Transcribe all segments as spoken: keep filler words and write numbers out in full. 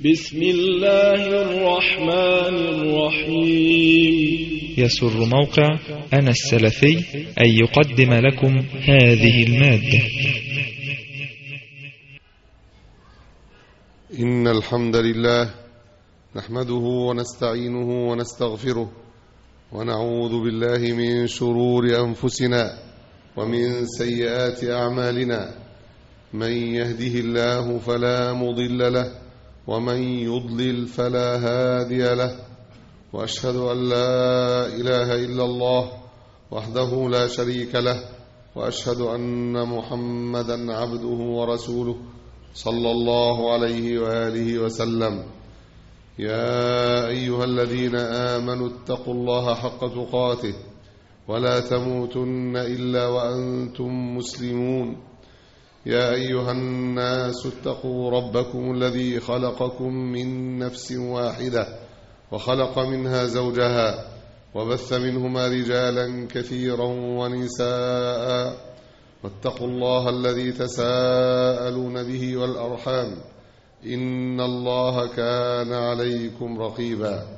بسم الله الرحمن الرحيم. يسر موقع أنا السلفي أن يقدم لكم هذه المادة. إن الحمد لله نحمده ونستعينه ونستغفره ونعوذ بالله من شرور أنفسنا ومن سيئات أعمالنا، من يهده الله فلا مضل له ومن يضلل فلا هادي له، وأشهد أن لا إله إلا الله وحده لا شريك له، وأشهد أن محمدا عبده ورسوله صلى الله عليه وآله وسلم. يا أيها الذين آمنوا اتقوا الله حق تقاته ولا تموتن إلا وأنتم مسلمون. يا أيها الناس اتقوا ربكم الذي خلقكم من نفس واحدة وخلق منها زوجها وبث منهما رجالا كثيرا ونساء، واتقوا الله الذي تساءلون به والأرحام إن الله كان عليكم رقيبا.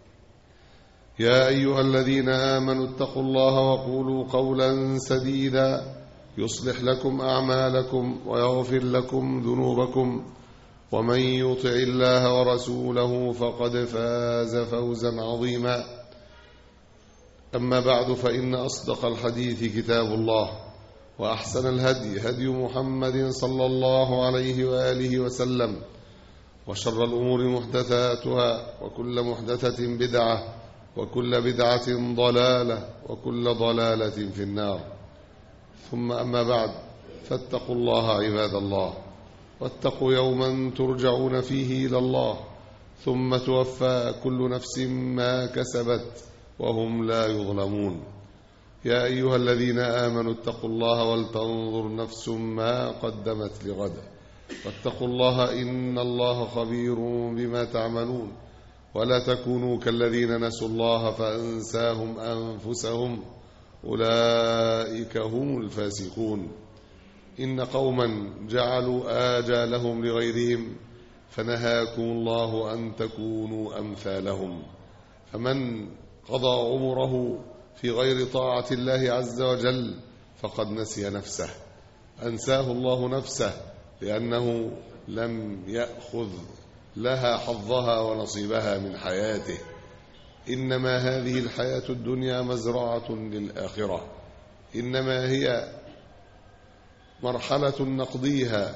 يا أيها الذين آمنوا اتقوا الله وقولوا قولا سديدا يصلح لكم أعمالكم ويغفر لكم ذنوبكم، ومن يطع الله ورسوله فقد فاز فوزا عظيما. أما بعد، فإن أصدق الحديث كتاب الله، وأحسن الهدي هدي محمد صلى الله عليه وآله وسلم، وشر الأمور محدثاتها، وكل محدثة بدعة، وكل بدعة ضلالة، وكل ضلالة في النار. ثم أما بعد، فاتقوا الله عباد الله، واتقوا يوما ترجعون فيه إلى الله ثم توفى كل نفس ما كسبت وهم لا يظلمون. يا أيها الذين آمنوا اتقوا الله ولتنظر نفس ما قدمت لغد، واتقوا الله إن الله خبير بما تعملون. ولا تكونوا كالذين نسوا الله فأنساهم أنفسهم أولئك هم الفاسقون. إن قوما جعلوا آجالهم لغيرهم فنهاكم الله أن تكونوا أمثالهم. فمن قضى عمره في غير طاعة الله عز وجل فقد نسي نفسه، أنساه الله نفسه لأنه لم يأخذ لها حظها ونصيبها من حياته. إنما هذه الحياة الدنيا مزرعة للآخرة، إنما هي مرحلة نقضيها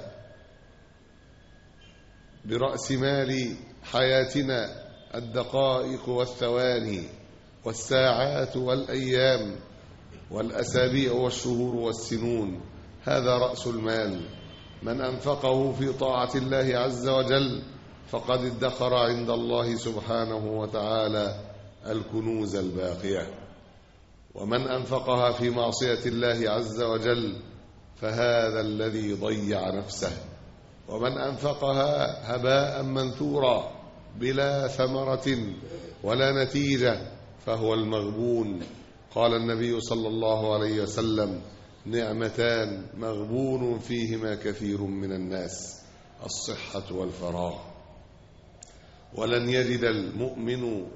برأس مال حياتنا، الدقائق والثواني والساعات والأيام والأسابيع والشهور والسنون، هذا رأس المال. من أنفقه في طاعة الله عز وجل فقد ادخر عند الله سبحانه وتعالى الكنوز الباقية، ومن أنفقها في معصية الله عز وجل فهذا الذي ضيع نفسه. ومن أنفقها هباء منثورا بلا ثمرة ولا نتيجة فهو المغبون. قال النبي صلى الله عليه وسلم: نعمتان مغبون فيهما كثير من الناس، الصحة والفراغ. ولن يجد المؤمن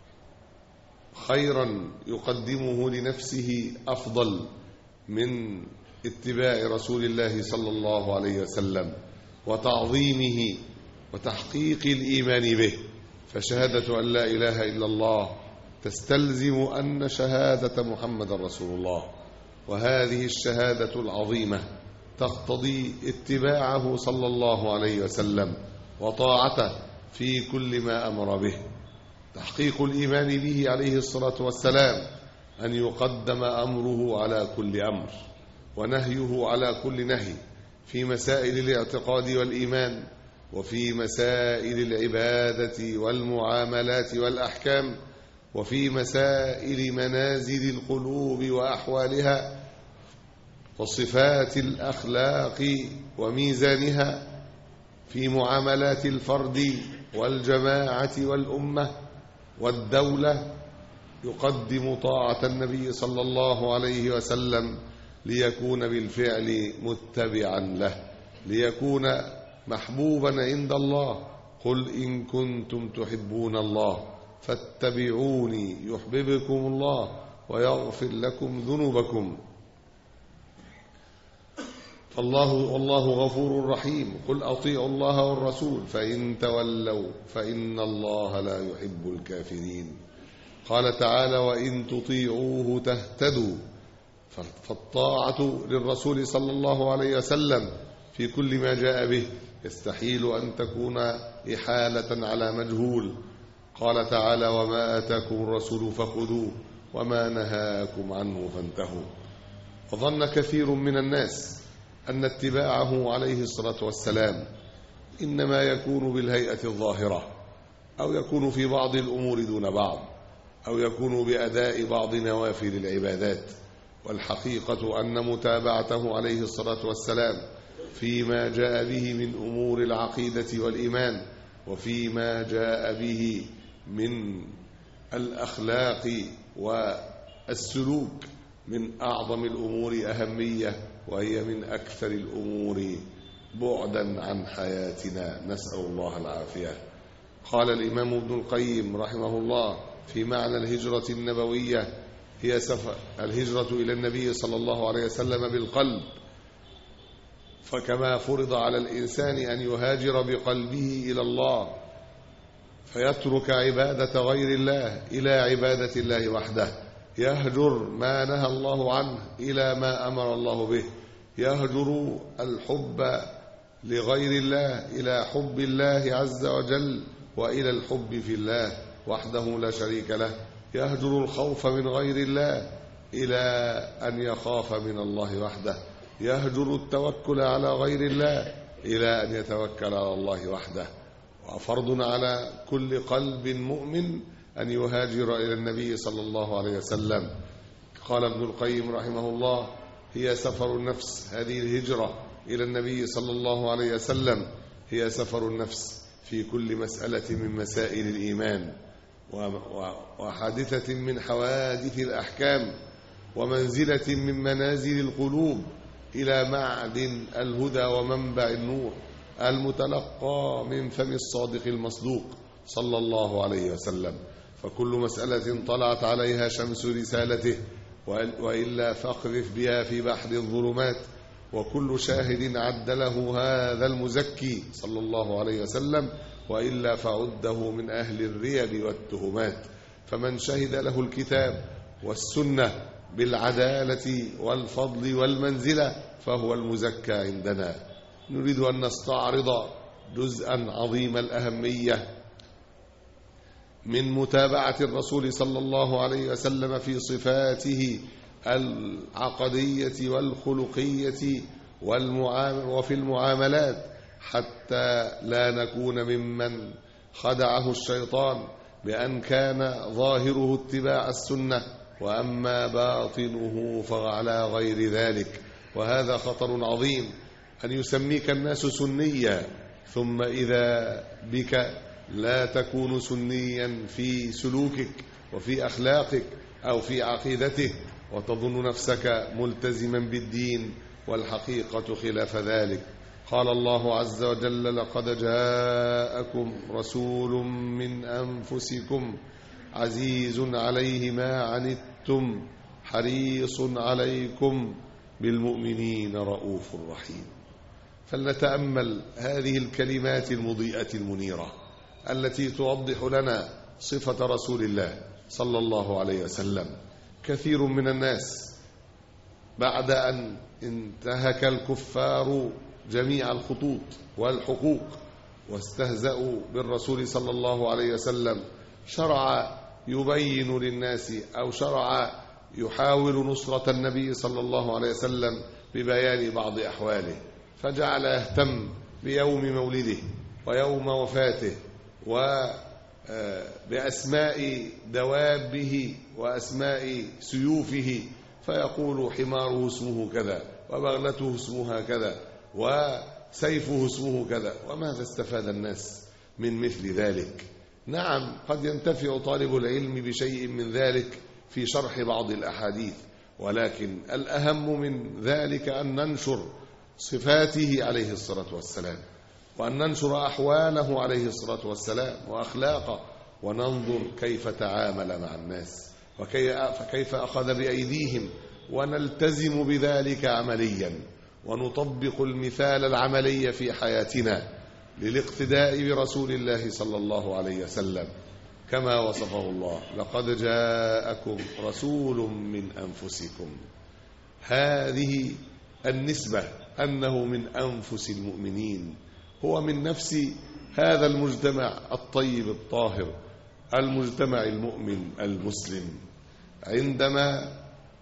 خيرا يقدمه لنفسه أفضل من اتباع رسول الله صلى الله عليه وسلم وتعظيمه وتحقيق الإيمان به. فشهادة أن لا إله إلا الله تستلزم أن شهادة محمد رسول الله، وهذه الشهادة العظيمة تقتضي اتباعه صلى الله عليه وسلم وطاعته في كل ما أمر به. تحقيق الإيمان به عليه الصلاة والسلام أن يقدم أمره على كل أمر ونهيه على كل نهي، في مسائل الاعتقاد والإيمان، وفي مسائل العبادة والمعاملات والأحكام، وفي مسائل منازل القلوب وأحوالها، وصفات الأخلاق وميزانها، في معاملات الفرد والجماعة والأمة والدولة. يقدم طاعة النبي صلى الله عليه وسلم ليكون بالفعل متبعا له، ليكون محبوبا عند الله قل إن كنتم تحبون الله فاتبعوني يحببكم الله ويغفر لكم ذنوبكم فالله والله غفور رحيم. قل أطيعوا الله والرسول فإن تولوا فإن الله لا يحب الكافرين. قال تعالى وإن تطيعوه تهتدوا، فالطاعة للرسول صلى الله عليه وسلم في كل ما جاء به يستحيل أن تكون إحالة على مجهول. قال تعالى وما آتاكم الرسول فخذوه وما نهاكم عنه فانتهوا. وظن كثير من الناس أن اتباعه عليه الصلاة والسلام إنما يكون بالهيئة الظاهرة، أو يكون في بعض الأمور دون بعض، أو يكون بأداء بعض نوافل العبادات. والحقيقة أن متابعته عليه الصلاة والسلام فيما جاء به من أمور العقيدة والإيمان، وفيما جاء به من الأخلاق والسلوك من أعظم الأمور أهمية، وهي من أكثر الأمور بعدا عن حياتنا، نسأل الله العافية. قال الإمام ابن القيم رحمه الله في معنى الهجرة النبوية هي سفر الهجرة إلى النبي صلى الله عليه وسلم بالقلب، فكما فرض على الإنسان أن يهاجر بقلبه إلى الله فيترك عبادة غير الله إلى عبادة الله وحده، يهجر ما نهى الله عنه إلى ما أمر الله به، يهجر الحب لغير الله إلى حب الله عز وجل وإلى الحب في الله وحده لا شريك له، يهجر الخوف من غير الله إلى أن يخاف من الله وحده، يهجر التوكل على غير الله إلى أن يتوكل على الله وحده. وفرض على كل قلب مؤمن أن يهاجر إلى النبي صلى الله عليه وسلم. قال ابن القيم رحمه الله هي سفر النفس. هذه الهجرة إلى النبي صلى الله عليه وسلم هي سفر النفس في كل مسألة من مسائل الإيمان وحادثة من حوادث الأحكام ومنزلة من منازل القلوب إلى معدن الهدى ومنبع النور المتلقى من فم الصادق المصدوق صلى الله عليه وسلم. فكل مسألة طلعت عليها شمس رسالته وإلا فاقذف بها في بحر الظلمات، وكل شاهد عد له هذا المزكي صلى الله عليه وسلم وإلا فعده من أهل الريب والتهمات. فمن شهد له الكتاب والسنة بالعدالة والفضل والمنزلة فهو المزكى عندنا. نريد أن نستعرض جزءا عظيم الأهمية من متابعة الرسول صلى الله عليه وسلم في صفاته العقدية والخلقية وفي المعاملات، حتى لا نكون ممن خدعه الشيطان بأن كان ظاهره اتباع السنة وأما باطنه فعلى غير ذلك. وهذا خطر عظيم، أن يسميك الناس سنيا ثم إذا بك لا تكون سنيا في سلوكك وفي أخلاقك أو في عقيدتك، وتظن نفسك ملتزما بالدين والحقيقة خلاف ذلك. قال الله عز وجل لقد جاءكم رسول من أنفسكم عزيز عليه ما عنتم حريص عليكم بالمؤمنين رؤوف رحيم. فلنتأمل هذه الكلمات المضيئة المنيرة التي توضح لنا صفة رسول الله صلى الله عليه وسلم. كثير من الناس بعد أن انتهك الكفار جميع الخطوط والحقوق واستهزأوا بالرسول صلى الله عليه وسلم شرع يبين للناس أو شرع يحاول نصرة النبي صلى الله عليه وسلم ببيان بعض أحواله، فجعل يهتم بيوم مولده ويوم وفاته وبأسماء دوابه وأسماء سيوفه، فيقول حماره اسمه كذا وبغلته اسمها كذا وسيفه اسمه كذا. وماذا استفاد الناس من مثل ذلك؟ نعم قد ينتفع طالب العلم بشيء من ذلك في شرح بعض الأحاديث، ولكن الأهم من ذلك أن ننشر صفاته عليه الصلاة والسلام، وأن ننشر أحواله عليه الصلاة والسلام وأخلاقه، وننظر كيف تعامل مع الناس وكيف أخذ بأيديهم، ونلتزم بذلك عمليا، ونطبق المثال العملي في حياتنا للاقتداء برسول الله صلى الله عليه وسلم كما وصفه الله: لقد جاءكم رسول من أنفسكم. هذه النسبة أنه من أنفس المؤمنين، هو من نفس هذا المجتمع الطيب الطاهر، المجتمع المؤمن المسلم. عندما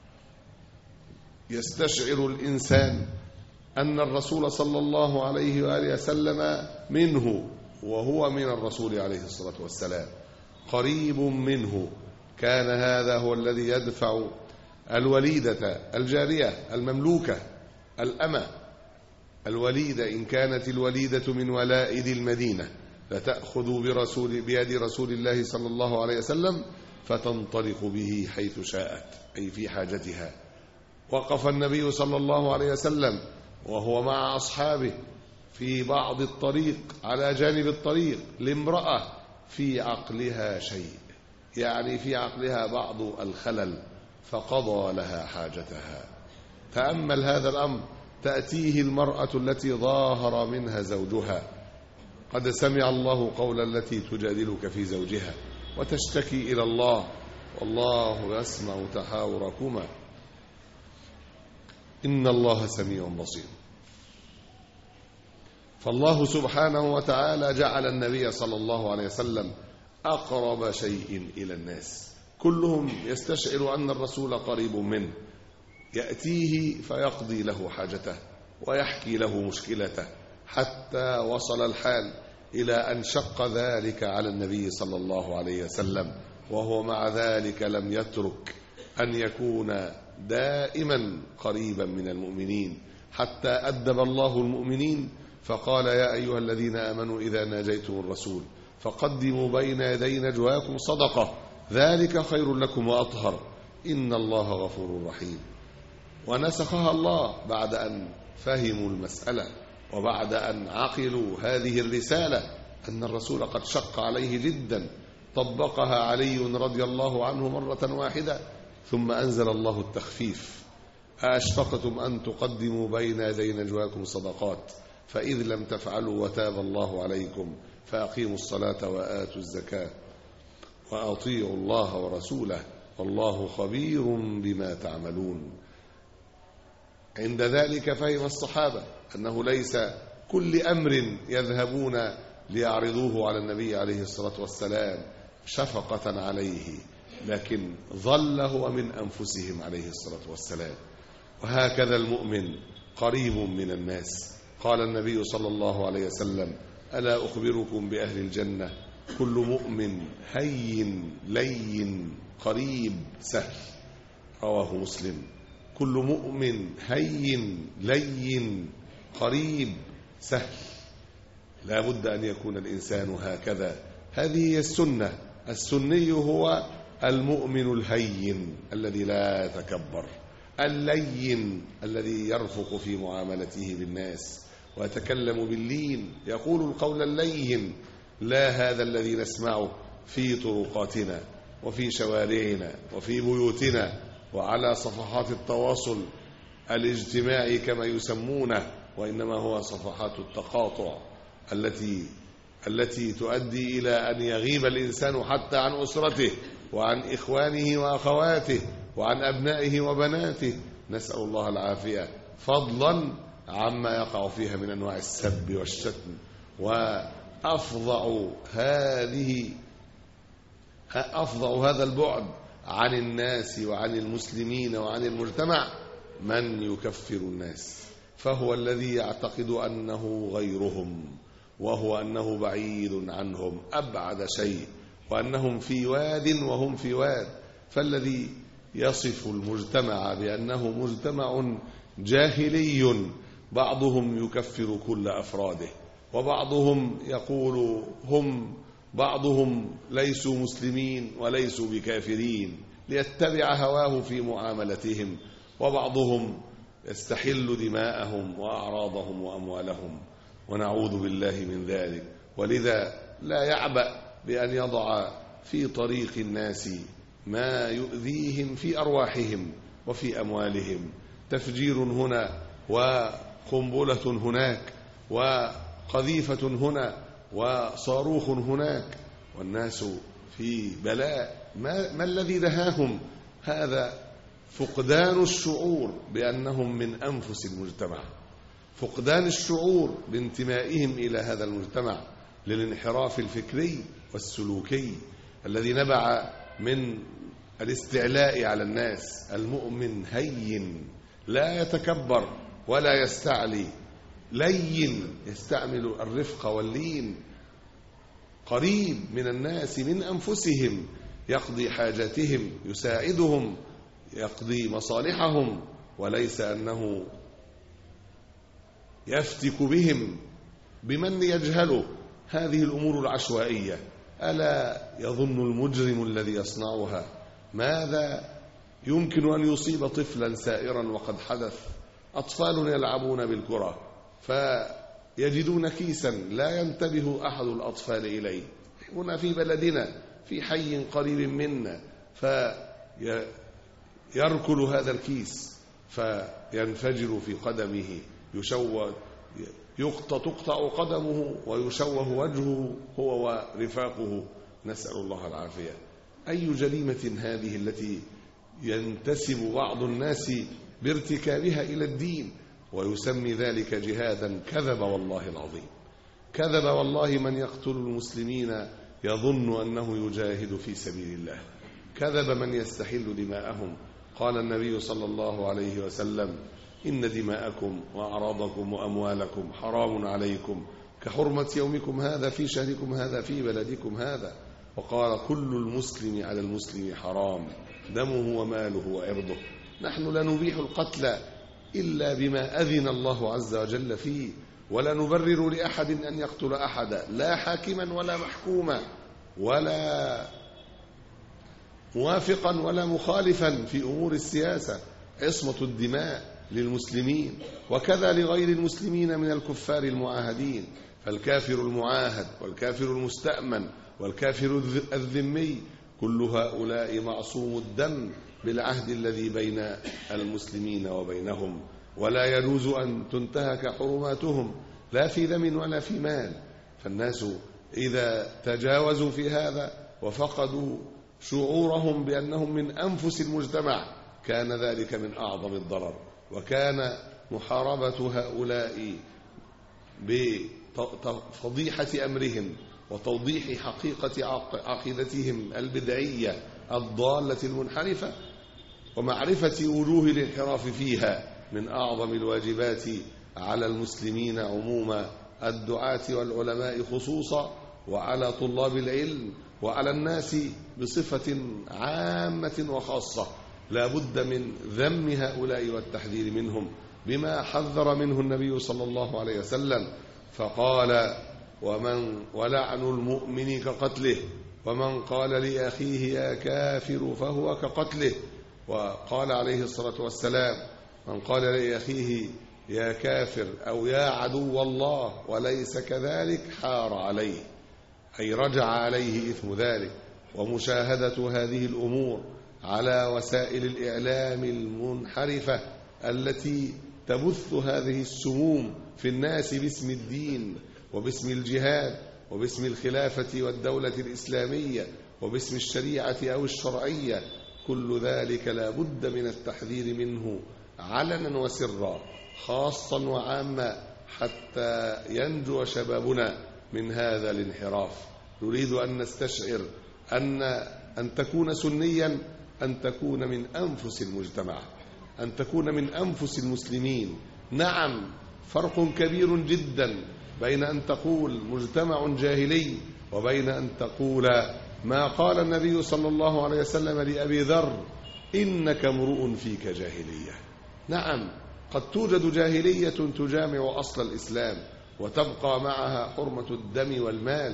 يستشعر الإنسان أن الرسول صلى الله عليه وآله وسلم منه، وهو من الرسول عليه الصلاة والسلام قريب منه، كان هذا هو الذي يدفع الوليدة الجارية المملوكة الأمة الوليدة، إن كانت الوليدة من ولائد المدينة، لتأخذ برسول بيد رسول الله صلى الله عليه وسلم فتنطلق به حيث شاءت، أي في حاجتها. وقف النبي صلى الله عليه وسلم وهو مع أصحابه في بعض الطريق، على جانب الطريق، لامرأة في عقلها شيء، يعني في عقلها بعض الخلل، فقضى لها حاجتها. تأمل هذا الأمر، تأتيه المرأة التي ظاهر منها زوجها: قد سمع الله قول التي تجادلك في زوجها وتشتكي إلى الله والله يسمع تحاوركما إن الله سميع بصير. فالله سبحانه وتعالى جعل النبي صلى الله عليه وسلم أقرب شيء إلى الناس، كلهم يستشعر أن الرسول قريب منه، يأتيه فيقضي له حاجته ويحكي له مشكلته، حتى وصل الحال إلى أن شق ذلك على النبي صلى الله عليه وسلم، وهو مع ذلك لم يترك أن يكون دائما قريبا من المؤمنين، حتى أدب الله المؤمنين فقال: يا أيها الذين آمنوا إذا ناجيتم الرسول فقدموا بين يدي نجواكم صدقة ذلك خير لكم وأطهر إن الله غفور رحيم. ونسخها الله بعد أن فهموا المسألة وبعد أن عقلوا هذه الرسالة، أن الرسول قد شق عليه جدا، طبقها علي رضي الله عنه مرة واحدة، ثم أنزل الله التخفيف: أأشفقتم أن تقدموا بين يدي نجواكم صدقات فإذ لم تفعلوا وتاب الله عليكم فأقيموا الصلاة وآتوا الزكاة وأطيعوا الله ورسوله والله خبير بما تعملون. عند ذلك فهم الصحابة أنه ليس كل أمر يذهبون ليعرضوه على النبي عليه الصلاة والسلام شفقة عليه، لكن ظل هو من أنفسهم عليه الصلاة والسلام. وهكذا المؤمن قريب من الناس. قال النبي صلى الله عليه وسلم: ألا أخبركم بأهل الجنة كل مؤمن هين لين قريب سهل. رواه مسلم. كل مؤمن هين لين قريب سهل. لا بد أن يكون الإنسان هكذا، هذه هي السنة. السني هو المؤمن الهين الذي لا يتكبر، اللين الذي يرفق في معاملته بالناس ويتكلم باللين، يقول القول اللين، لا هذا الذي نسمعه في طرقاتنا وفي شوارعنا وفي بيوتنا وعلى صفحات التواصل الاجتماعي كما يسمونه، وإنما هو صفحات التقاطع التي التي تؤدي إلى أن يغيب الإنسان حتى عن أسرته وعن إخوانه وأخواته وعن أبنائه وبناته، نسأل الله العافية، فضلا عما يقع فيها من أنواع السب والشتم. وأفظع هذه أفظع هذا البعد عن الناس وعن المسلمين وعن المجتمع من يكفر الناس، فهو الذي يعتقد أنه غيرهم، وهو أنه بعيد عنهم أبعد شيء، وأنهم في واد وهم في واد. فالذي يصف المجتمع بأنه مجتمع جاهلي، بعضهم يكفر كل أفراده، وبعضهم يقول هم بعضهم ليسوا مسلمين وليسوا بكافرين ليتبع هواه في معاملتهم، وبعضهم يستحل دماءهم وأعراضهم وأموالهم، ونعوذ بالله من ذلك. ولذا لا يعبأ بأن يضع في طريق الناس ما يؤذيهم في أرواحهم وفي أموالهم، تفجير هنا وقنبلة هناك وقذيفة هنا وصاروخ هناك، والناس في بلاء. ما, ما الذي دهاهم؟ هذا فقدان الشعور بأنهم من أنفس المجتمع، فقدان الشعور بانتمائهم إلى هذا المجتمع، للانحراف الفكري والسلوكي الذي نبع من الاستعلاء على الناس. المؤمن هين لا يتكبر ولا يستعلي، لين يستعمل الرفق واللين، قريب من الناس من أنفسهم، يقضي حاجاتهم، يساعدهم، يقضي مصالحهم، وليس أنه يفتك بهم بمن يجهله. هذه الأمور العشوائية ألا يظن المجرم الذي يصنعها ماذا يمكن أن يصيب طفلا سائرا وقد حدث؟ أطفال يلعبون بالكرة فيجدون كيسا لا ينتبه أحد الأطفال إليه هنا في بلدنا في حي قريب منا، فيركل هذا الكيس فينفجر في قدمه، يشوه تقطع قدمه ويشوه وجهه هو ورفاقه، نسأل الله العافية. أي جريمة هذه التي ينتسب بعض الناس بارتكابها إلى الدين ويسمي ذلك جهادا؟ كذب والله العظيم، كذب والله من يقتل المسلمين يظن أنه يجاهد في سبيل الله، كذب من يستحل دماءهم. قال النبي صلى الله عليه وسلم: إن دماءكم وأعراضكم وأموالكم حرام عليكم كحرمة يومكم هذا في شهركم هذا في بلدكم هذا. وقال: كل المسلم على المسلم حرام دمه وماله وعرضه. نحن لا نبيح القتل إلا بما أذن الله عز وجل فيه، ولا نبرر لأحد أن يقتل أحدا، لا حاكما ولا محكوما ولا موافقا ولا مخالفا في أمور السياسة. عصمة الدماء للمسلمين وكذا لغير المسلمين من الكفار المعاهدين، فالكافر المعاهد والكافر المستأمن والكافر الذمي كل هؤلاء معصوم الدم بالعهد الذي بين المسلمين وبينهم، ولا يجوز أن تنتهك حرماتهم لا في دم ولا في مال. فالناس إذا تجاوزوا في هذا وفقدوا شعورهم بأنهم من أنفس المجتمع كان ذلك من أعظم الضرر، وكان محاربة هؤلاء بفضيحة أمرهم وتوضيح حقيقة عقيدتهم البدعية الضالة المنحرفة ومعرفة وجوه الانحراف فيها من أعظم الواجبات على المسلمين عموما، الدعاة والعلماء خصوصا، وعلى طلاب العلم، وعلى الناس بصفة عامة وخاصة. لا بد من ذم هؤلاء والتحذير منهم بما حذر منه النبي صلى الله عليه وسلم، فقال: ومن ولعن المؤمن كقتله، ومن قال لأخيه يا كافر فهو كقتله. وقال عليه الصلاة والسلام: من قال لأخيه يا كافر أو يا عدو الله وليس كذلك حار عليه، أي رجع عليه إثم ذلك. ومشاهدة هذه الأمور على وسائل الإعلام المنحرفة التي تبث هذه السموم في الناس باسم الدين وباسم الجهاد وباسم الخلافة والدولة الإسلامية وباسم الشريعة أو الشرعية، كل ذلك لا بد من التحذير منه علنا وسرا، خاصا وعاما، حتى ينجو شبابنا من هذا الانحراف. نريد أن نستشعر أن أن تكون سنيا أن تكون من أنفس المجتمع، أن تكون من أنفس المسلمين. نعم، فرق كبير جدا بين أن تقول مجتمع جاهلي وبين أن تقول ما قال النبي صلى الله عليه وسلم لأبي ذر: إنك امرؤ فيك جاهلية. نعم، قد توجد جاهلية تجامع أصل الإسلام وتبقى معها حرمة الدم والمال،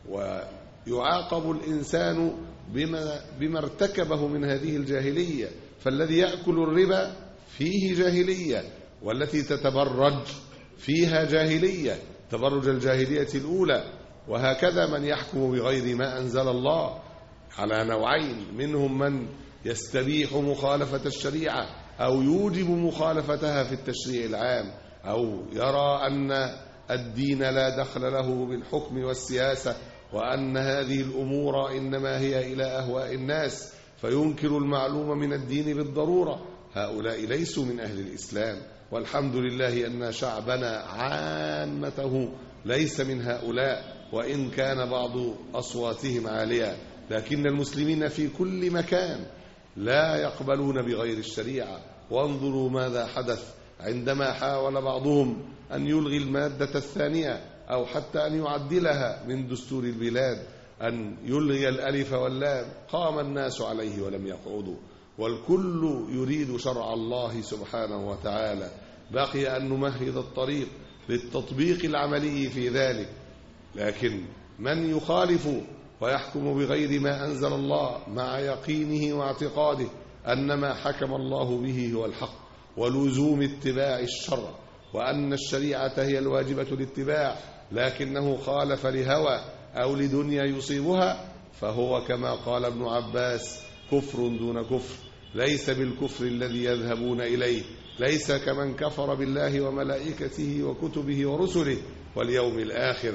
ويعاقب الإنسان بما, بما ارتكبه من هذه الجاهلية. فالذي يأكل الربا فيه جاهلية، والتي تتبرج فيها جاهلية، تبرج الجاهلية الأولى. وهكذا من يحكم بغير ما أنزل الله على نوعين: منهم من يستبيح مخالفة الشريعة أو يوجب مخالفتها في التشريع العام، أو يرى أن الدين لا دخل له بالحكم والسياسة، وأن هذه الأمور إنما هي إلى أهواء الناس، فينكر المعلوم من الدين بالضرورة. هؤلاء ليسوا من أهل الإسلام، والحمد لله أن شعبنا عامته ليس من هؤلاء، وإن كان بعض أصواتهم عالية، لكن المسلمين في كل مكان لا يقبلون بغير الشريعة. وانظروا ماذا حدث عندما حاول بعضهم أن يلغي المادة الثانية أو حتى أن يعدلها من دستور البلاد، أن يلغي الألف واللام، قام الناس عليه ولم يقعدوا، والكل يريد شرع الله سبحانه وتعالى. بقي أن نمهد الطريق للتطبيق العملي في ذلك. لكن من يخالف ويحكم بغير ما أنزل الله مع يقينه واعتقاده أن ما حكم الله به هو الحق، ولزوم اتباع الشرع، وأن الشريعة هي الواجبة الاتباع، لكنه خالف لهوى أو لدنيا يصيبها، فهو كما قال ابن عباس كفر دون كفر، ليس بالكفر الذي يذهبون إليه، ليس كمن كفر بالله وملائكته وكتبه ورسله واليوم الآخر،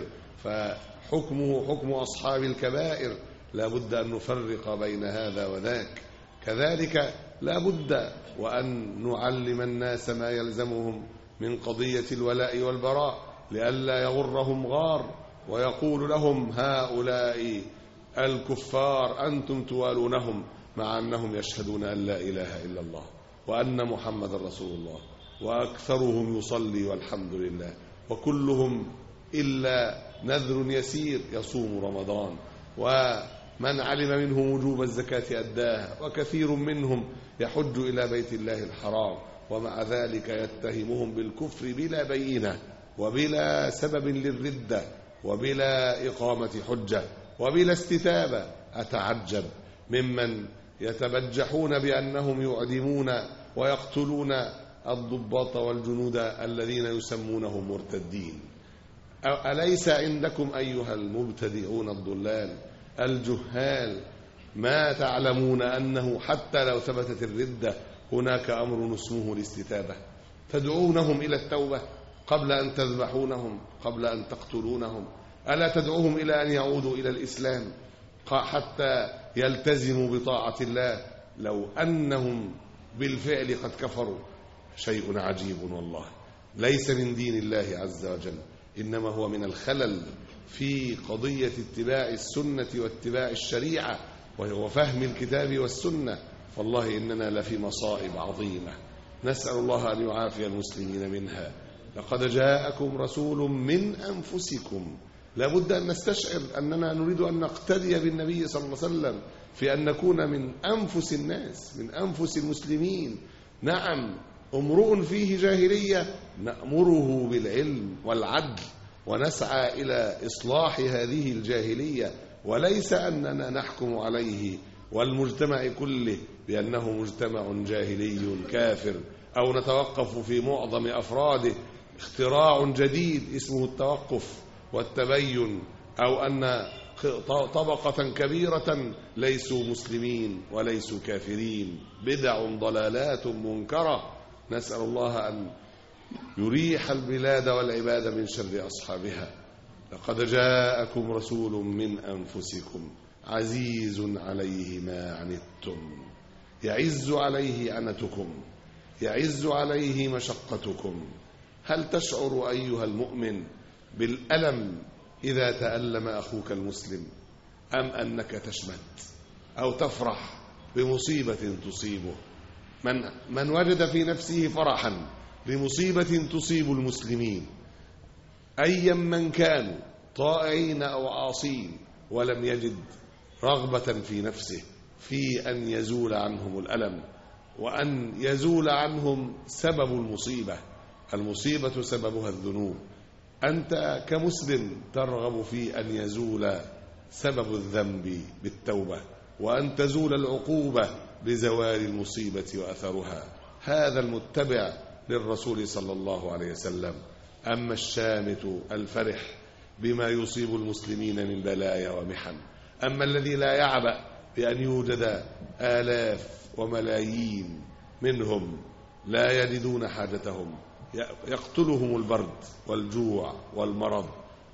فحكمه حكم أصحاب الكبائر. لا بد أن نفرق بين هذا وذاك. كذلك لا بد وأن نعلم الناس ما يلزمهم من قضية الولاء والبراء، لئلا يغرهم غار ويقول لهم هؤلاء الكفار أنتم توالونهم، مع أنهم يشهدون أن لا إله إلا الله وأن محمد رسول الله، وأكثرهم يصلي والحمد لله، وكلهم إلا نذر يسير يصوم رمضان، ومن علم منهم وجوب الزكاة أداها، وكثير منهم يحج إلى بيت الله الحرام، ومع ذلك يتهمهم بالكفر بلا بينة وبلا سبب للردة وبلا إقامة حجة وبلا استتابة. أتعجب ممن يتبجحون بأنهم يعدمون ويقتلون الضباط والجنود الذين يسمونهم مرتدين. أليس عندكم أيها المبتدعون الضلال الجهال ما تعلمون أنه حتى لو ثبتت الردة هناك أمر اسمه الاستتابة؟ تدعونهم إلى التوبة قبل أن تذبحونهم، قبل أن تقتلونهم. ألا تدعوهم إلى أن يعودوا إلى الإسلام حتى يلتزموا بطاعة الله؟ لو أنهم بالفعل قد كفروا شيء عجيب والله، ليس من دين الله عز وجل، إنما هو من الخلل في قضية اتباع السنة واتباع الشريعة وفهم الكتاب والسنة. فالله إننا لفي مصائب عظيمة، نسأل الله أن يعافي المسلمين منها. لقد جاءكم رسول من أنفسكم. لابد أن نستشعر أننا نريد أن نقتدي بالنبي صلى الله عليه وسلم في أن نكون من أنفس الناس، من أنفس المسلمين. نعم، امرؤ فيه جاهلية نأمره بالعلم والعدل ونسعى إلى إصلاح هذه الجاهلية، وليس أننا نحكم عليه والمجتمع كله بأنه مجتمع جاهلي كافر، أو نتوقف في معظم أفراده اختراع جديد اسمه التوقف والتبين، أو أن طبقة كبيرة ليسوا مسلمين وليسوا كافرين. بدع ضلالات منكرة، نسأل الله أن يريح البلاد والعباد من شر أصحابها. لقد جاءكم رسول من أنفسكم عزيز عليه ما عنتم يعز عليه عنتكم يعز عليه مشقتكم. هل تشعر أيها المؤمن بالألم إذا تألم أخوك المسلم، أم أنك تشمت أو تفرح بمصيبة تصيبه؟ من, من وجد في نفسه فرحا بمصيبة تصيب المسلمين أيا من كانوا طائعين أو عاصين، ولم يجد رغبة في نفسه في أن يزول عنهم الألم وأن يزول عنهم سبب المصيبة. المصيبة سببها الذنوب. أنت كمسلم ترغب في أن يزول سبب الذنب بالتوبة، وأن تزول العقوبة بزوال المصيبة وأثرها. هذا المتبع للرسول صلى الله عليه وسلم أما الشامت الفرح بما يصيب المسلمين من بلايا ومحن، أما الذي لا يعبأ بأن يوجد آلاف وملايين منهم لا يجدون حاجتهم، يقتلهم البرد والجوع والمرض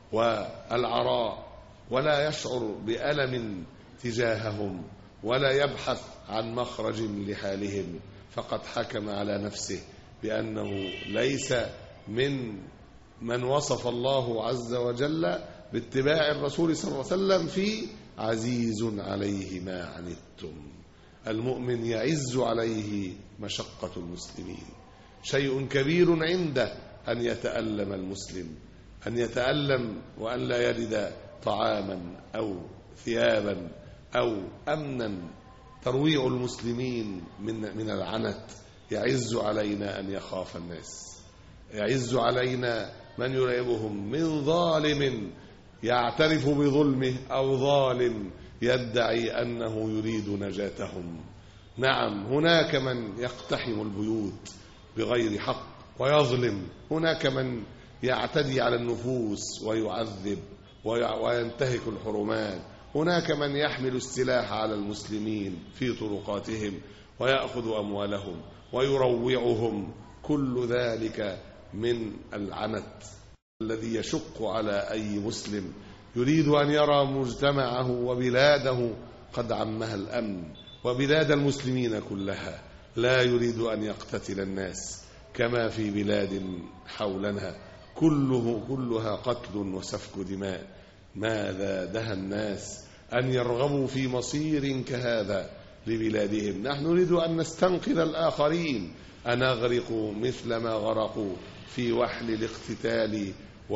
والعراء، ولا يشعر بألم تجاههم ولا يبحث عن مخرج لحالهم، فقد حكم على نفسه بأنه ليس من من وصف الله عز وجل باتباع الرسول صلى الله عليه وسلم في عزيز عليه ما عنتم. المؤمن يعز عليه مشقة المسلمين، شيء كبير عنده أن يتألم المسلم، أن يتألم وأن لا يجد طعاما أو ثيابا أو أمنا ترويع المسلمين من من العنت. يعز علينا أن يخاف الناس، يعز علينا من يرعبهم من ظالم يعترف بظلمه أو ظالم يدعي أنه يريد نجاتهم. نعم، هناك من يقتحم البيوت بغير حق ويظلم، هناك من يعتدي على النفوس ويعذب وينتهك الحرمات، هناك من يحمل السلاح على المسلمين في طرقاتهم ويأخذ أموالهم ويروعهم. كل ذلك من العنت الذي يشق على أي مسلم يريد أن يرى مجتمعه وبلاده قد عمها الأمن، وبلاد المسلمين كلها، لا يريد أن يقتتل الناس كما في بلاد حولنا كله كلها قتل وسفك دماء. ماذا دهى الناس أن يرغبوا في مصير كهذا لبلادهم؟ نحن نريد أن نستنقذ الآخرين، أن نغرق مثل ما غرقوا في وحل الاقتتال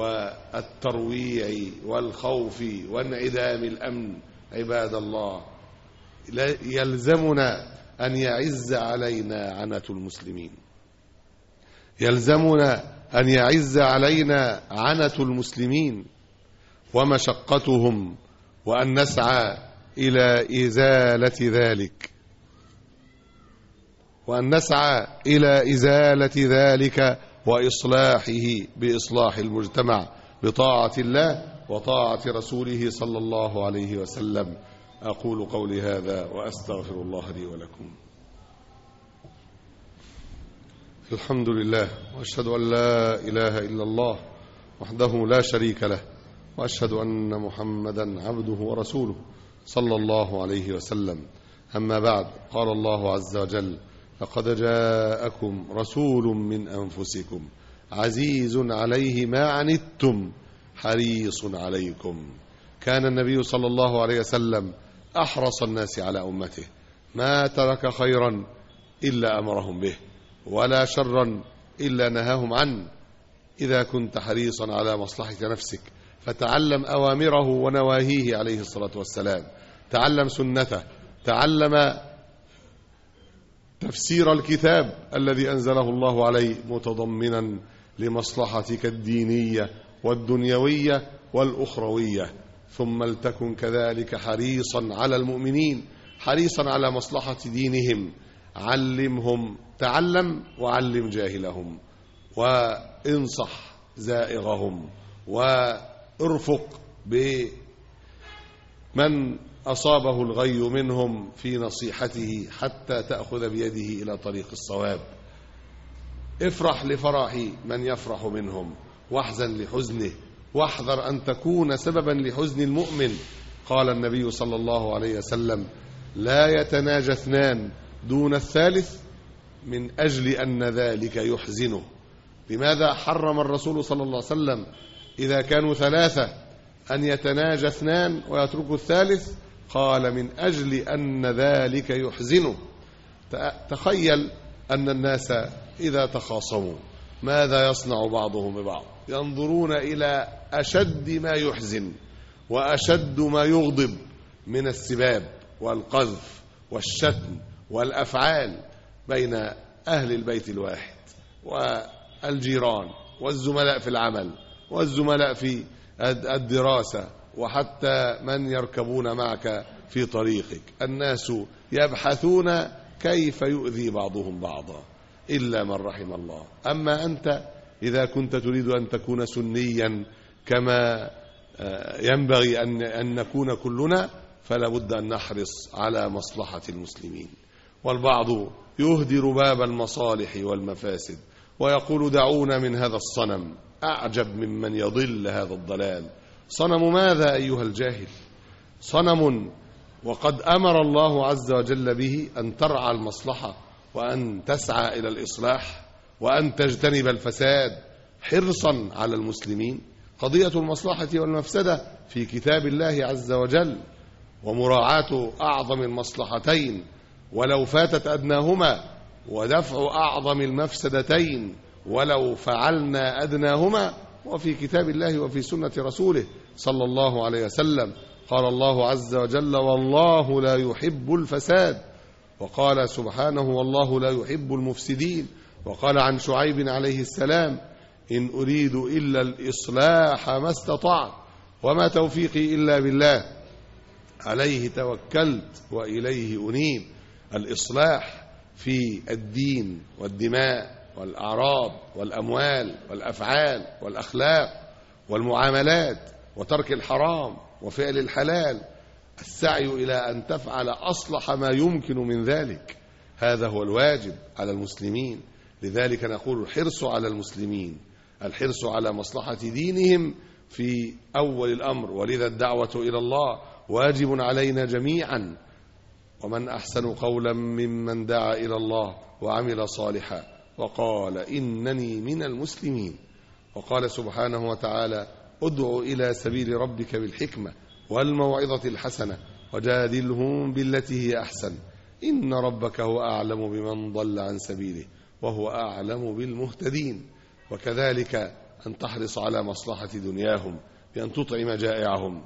والترويع والخوف وانعدام الأمن. عباد الله، يلزمنا أن يعز علينا عنت المسلمين، يلزمنا أن يعز علينا عنت المسلمين ومشقتهم، وأن نسعى إلى إزالة ذلك وأن نسعى إلى إزالة ذلك وإصلاحه بإصلاح المجتمع بطاعة الله وطاعة رسوله صلى الله عليه وسلم. أقول قولي هذا وأستغفر الله لي ولكم. الحمد لله، وأشهد أن لا إله إلا الله وحده لا شريك له، وأشهد أن محمدا عبده ورسوله صلى الله عليه وسلم. أما بعد، قال الله عز وجل: لقد جاءكم رسول من أنفسكم عزيز عليه ما عنتم حريص عليكم. كان النبي صلى الله عليه وسلم أحرص الناس على أمته، ما ترك خيرا إلا أمرهم به، ولا شرا إلا نهاهم عنه. إذا كنت حريصا على مصلحة نفسك فتعلم أوامره ونواهيه عليه الصلاة والسلام، تعلم سنته، تعلم تفسير الكتاب الذي أنزله الله عليه متضمنا لمصلحتك الدينية والدنيوية والأخروية. ثم لتكن كذلك حريصا على المؤمنين، حريصا على مصلحة دينهم. علمهم، تعلم وعلم جاهلهم، وانصح زائغهم، وارفق بمن أصابه الغي منهم في نصيحته حتى تأخذ بيده إلى طريق الصواب. افرح لفرح من يفرح منهم، واحزن لحزنه، واحذر أن تكون سببا لحزن المؤمن. قال النبي صلى الله عليه وسلم: لا يتناجى اثنان دون الثالث من أجل أن ذلك يحزنه. لماذا حرم الرسول صلى الله عليه وسلم إذا كانوا ثلاثة أن يتناجى اثنان ويتركوا الثالث؟ قال: من أجل أن ذلك يحزنه. تخيل أن الناس إذا تخاصموا ماذا يصنع بعضهم ببعض؟ ينظرون إلى أشد ما يحزن وأشد ما يغضب من السباب والقذف والشتم والأفعال بين أهل البيت الواحد والجيران والزملاء في العمل والزملاء في الدراسة وحتى من يركبون معك في طريقك. الناس يبحثون كيف يؤذي بعضهم بعضا إلا من رحم الله. أما أنت إذا كنت تريد أن تكون سنيا كما ينبغي أن نكون كلنا، فلا بد أن نحرص على مصلحة المسلمين. والبعض يهدر باب المصالح والمفاسد ويقول دعونا من هذا الصنم. أعجب ممن يضل هذا الضلال. صنم ماذا أيها الجاهل؟ صنم وقد أمر الله عز وجل به أن ترعى المصلحة وأن تسعى إلى الإصلاح وأن تجتنب الفساد حرصا على المسلمين. قضية المصلحة والمفسدة في كتاب الله عز وجل، ومراعاة أعظم المصلحتين ولو فاتت أدناهما، ودفع أعظم المفسدتين ولو فعلنا أدناهما، وفي كتاب الله وفي سنة رسوله صلى الله عليه وسلم. قال الله عز وجل: والله لا يحب الفساد. وقال سبحانه: والله لا يحب المفسدين. وقال عن شعيب عليه السلام: إن أريد إلا الإصلاح ما استطعت وما توفيقي إلا بالله عليه توكلت وإليه أنيب. الإصلاح في الدين والدماء والأعراض والأموال والأفعال والأخلاق والمعاملات، وترك الحرام وفعل الحلال، السعي إلى أن تفعل أصلح ما يمكن من ذلك. هذا هو الواجب على المسلمين. لذلك نقول الحرص على المسلمين، الحرص على مصلحة دينهم في أول الأمر. ولذا الدعوة إلى الله واجب علينا جميعا. ومن أحسن قولا ممن دعا إلى الله وعمل صالحا وقال إنني من المسلمين. وقال سبحانه وتعالى: ادع إلى سبيل ربك بالحكمة والموعظة الحسنة وجادلهم بالتي هي أحسن إن ربك هو أعلم بمن ضل عن سبيله وهو أعلم بالمهتدين. وكذلك أن تحرص على مصلحة دنياهم بأن تطعم جائعهم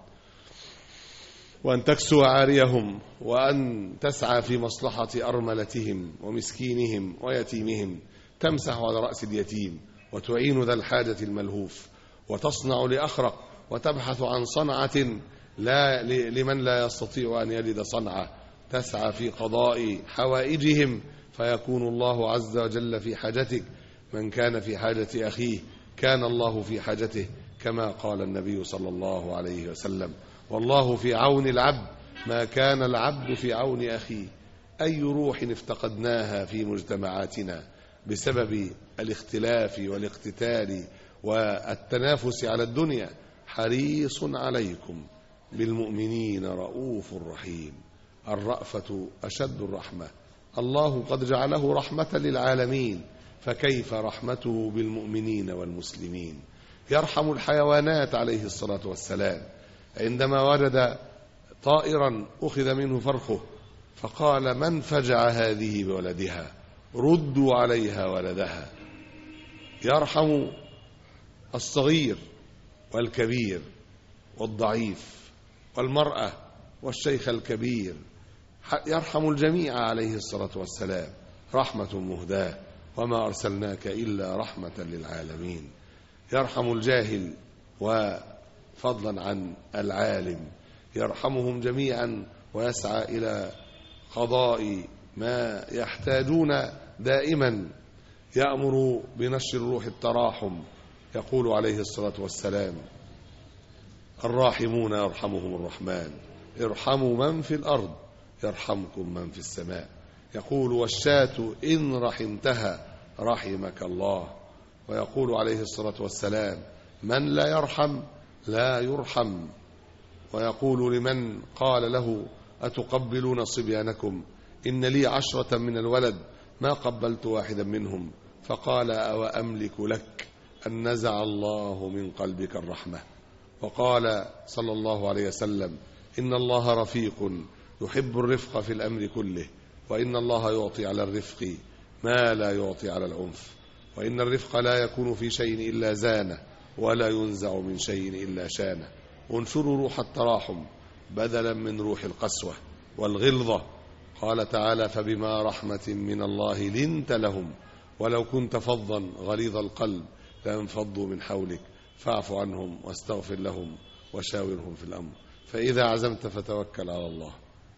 وأن تكسو عاريهم وأن تسعى في مصلحة أرملتهم ومسكينهم ويتيمهم، تمسح على رأس اليتيم وتعين ذا الحاجة الملهوف، وتصنع لأخرق، وتبحث عن صنعة لا لمن لا يستطيع أن يجد صنعة، تسعى في قضاء حوائجهم، فيكون الله عز وجل في حاجتك. من كان في حاجة أخيه كان الله في حاجته، كما قال النبي صلى الله عليه وسلم: والله في عون العبد ما كان العبد في عون أخيه. أي روح افتقدناها في مجتمعاتنا بسبب الاختلاف والاقتتال والتنافس على الدنيا. حريص عليكم بالمؤمنين رؤوف رحيم. الرأفة أشد الرحمة. الله قد جعله رحمة للعالمين، فكيف رحمته بالمؤمنين والمسلمين؟ يرحم الحيوانات عليه الصلاة والسلام عندما وجد طائرا أخذ منه فرخه فقال: من فجع هذه بولدها؟ ردوا عليها ولدها. يرحم الصغير والكبير والضعيف والمرأة والشيخ الكبير، يرحم الجميع عليه الصلاة والسلام. رحمة مهداة، وما أرسلناك إلا رحمة للعالمين. يرحم الجاهل وفضلا عن العالم، يرحمهم جميعا ويسعى إلى قضاء ما يحتاجون دائما. يأمر بنشر روح التراحم. يقول عليه الصلاة والسلام: الراحمون يرحمهم الرحمن، ارحموا من في الأرض يرحمكم من في السماء. يقول: والشاة إن رحمتها رحمك الله. ويقول عليه الصلاة والسلام: من لا يرحم لا يرحم. ويقول لمن قال له: أتقبلون صبيانكم؟ إن لي عشرة من الولد ما قبلت واحدا منهم. فقال: أو أملك لك أن نزع الله من قلبك الرحمة. وقال صلى الله عليه وسلم: إن الله رفيق يحب الرفق في الأمر كله، وإن الله يعطي على الرفق ما لا يعطي على العنف، وإن الرفق لا يكون في شيء إلا زانه، ولا ينزع من شيء إلا شانه. انشروا روح التراحم بدلا من روح القسوة والغلظة. قال تعالى: فبما رحمة من الله لنت لهم ولو كنت فظا غليظ القلب لانفضوا من حولك فاعف عنهم واستغفر لهم وشاورهم في الأمر فإذا عزمت فتوكل على الله.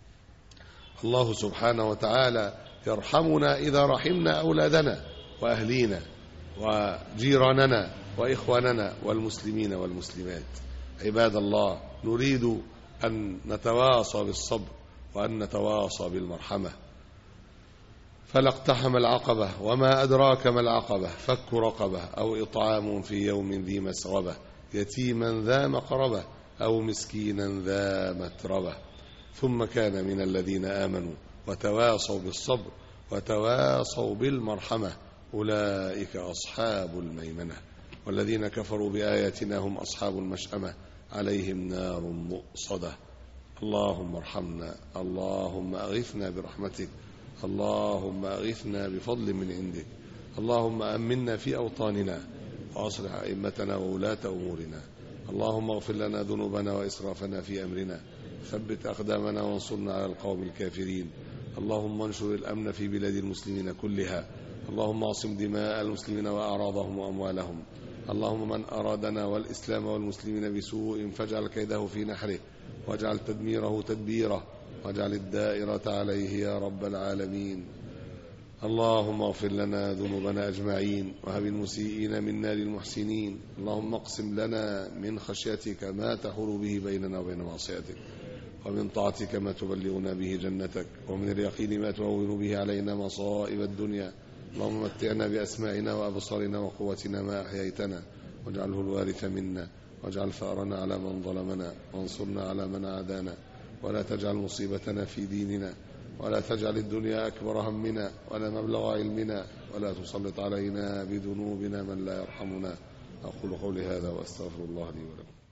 الله سبحانه وتعالى يرحمنا إذا رحمنا أولادنا وأهلينا، وجيراننا وإخواننا والمسلمين والمسلمات. عباد الله، نريد أن نتواصى بالصبر وأن نتواصى بالمرحمة. فلا اقتحم العقبة وما أدراك ما العقبة، فك رقبة أو إطعام في يوم ذي مسغبة، يتيما ذا مقربة أو مسكينا ذا متربة، ثم كان من الذين آمنوا وتواصوا بالصبر وتواصوا بالمرحمة، أولئك أصحاب الميمنة، والذين كفروا بآياتنا هم أصحاب المشأمة، عليهم نار مؤصدة. اللهم ارحمنا، اللهم أغثنا برحمتك، اللهم أغثنا بفضل من عندك، اللهم أمنا في أوطاننا وأصلح أئمتنا وولاة أمورنا، اللهم اغفر لنا ذنوبنا وإسرافنا في أمرنا، ثبت أقدامنا وانصرنا على القوم الكافرين، اللهم انشر الأمن في بلاد المسلمين كلها، اللهم اعصم دماء المسلمين وأعراضهم وأموالهم، اللهم من أرادنا والإسلام والمسلمين بسوء فاجعل كيده في نحره، واجعل تدميره تدبيره، واجعل الدائرة عليه يا رب العالمين. اللهم اغفر لنا ذنوبنا أجمعين، وهب المسيئين منا للمحسنين، اللهم اقسم لنا من خشيتك ما تحول به بيننا وبين معصيتك، ومن طاعتك ما تبلغنا به جنتك، ومن اليقين ما تهون به علينا مصائب الدنيا. اللهم متعنا بأسماعنا وأبصارنا وقوتنا ما أحييتنا، واجعله الوارث منا، واجعل ثأرنا على من ظلمنا، وانصرنا على من عادانا، ولا تجعل مصيبتنا في ديننا، ولا تجعل الدنيا أكبر همنا ولا مبلغ علمنا، ولا تسلط علينا بذنوبنا من لا يرحمنا. أقول قولي هذا وأستغفر الله لي ولكم.